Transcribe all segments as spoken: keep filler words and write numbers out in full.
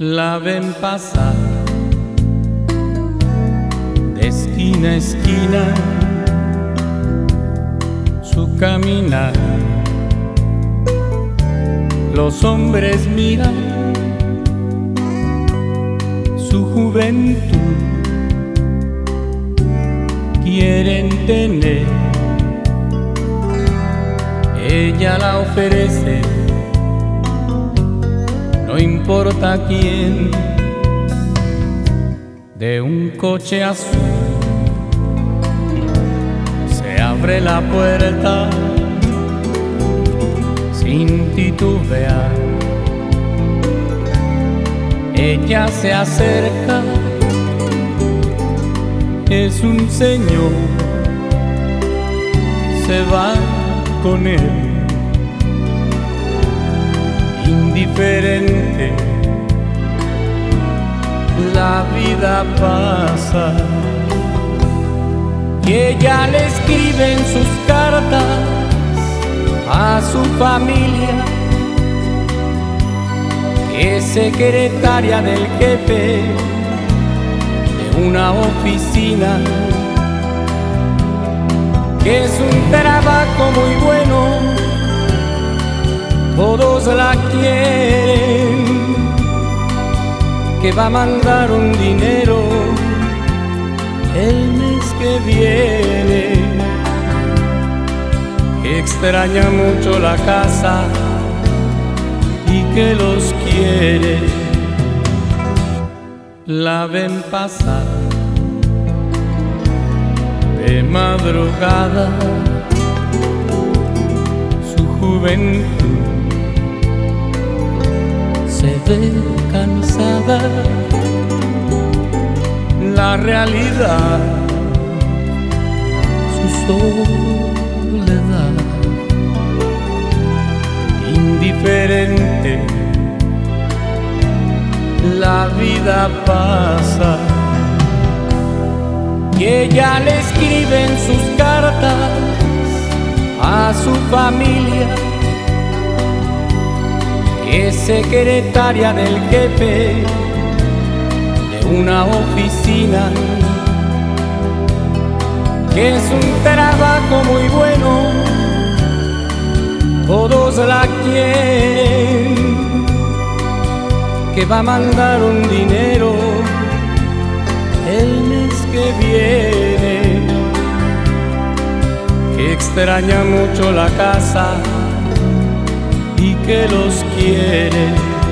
La ven pasar de esquina a esquina, su caminar. Los hombres miran su juventud, quieren tener, ella la ofrece, no importa quién. De un coche azul se abre la puerta sin titubear. Ella se acerca, es un señor, se va con él, indiferente. La vida pasa y ella le escribe en sus cartas a su familia, que es secretaria del jefe de una oficina, que es un trabajo muy bueno, todos la quieren, que va a mandar un dinero el mes que viene, que extraña mucho la casa y que los quiere. La ven pasar de madrugada, su juventud se ve cansada. La realidad, su soledad, indiferente. La vida pasa y ella le escribe en sus cartas a su familia, que es secretaria del jefe de una oficina, que es un trabajo muy bueno, todos la quieren, que va a mandar un dinero el mes que viene, que extraña mucho la casa y que los quiere.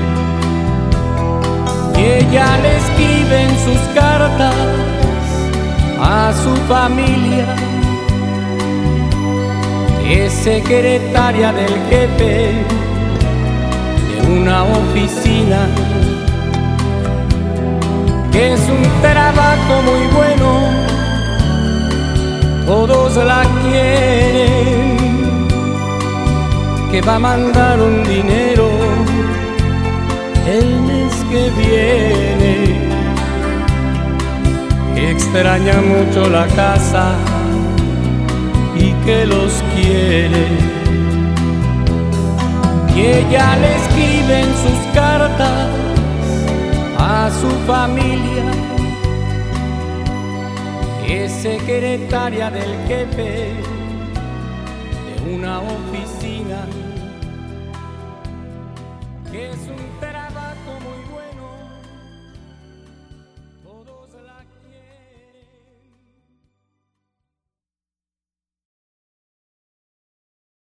Y ella le escribe en sus cartas a su familia, que es secretaria del jefe de una oficina, que es un trabajo muy bueno, todos la quieren, que va a mandar un dinero el mes que viene, que extraña mucho la casa y que los quiere. Y ella le escribe en sus cartas a su familia, que es secretaria del jefe de una oficina, que es un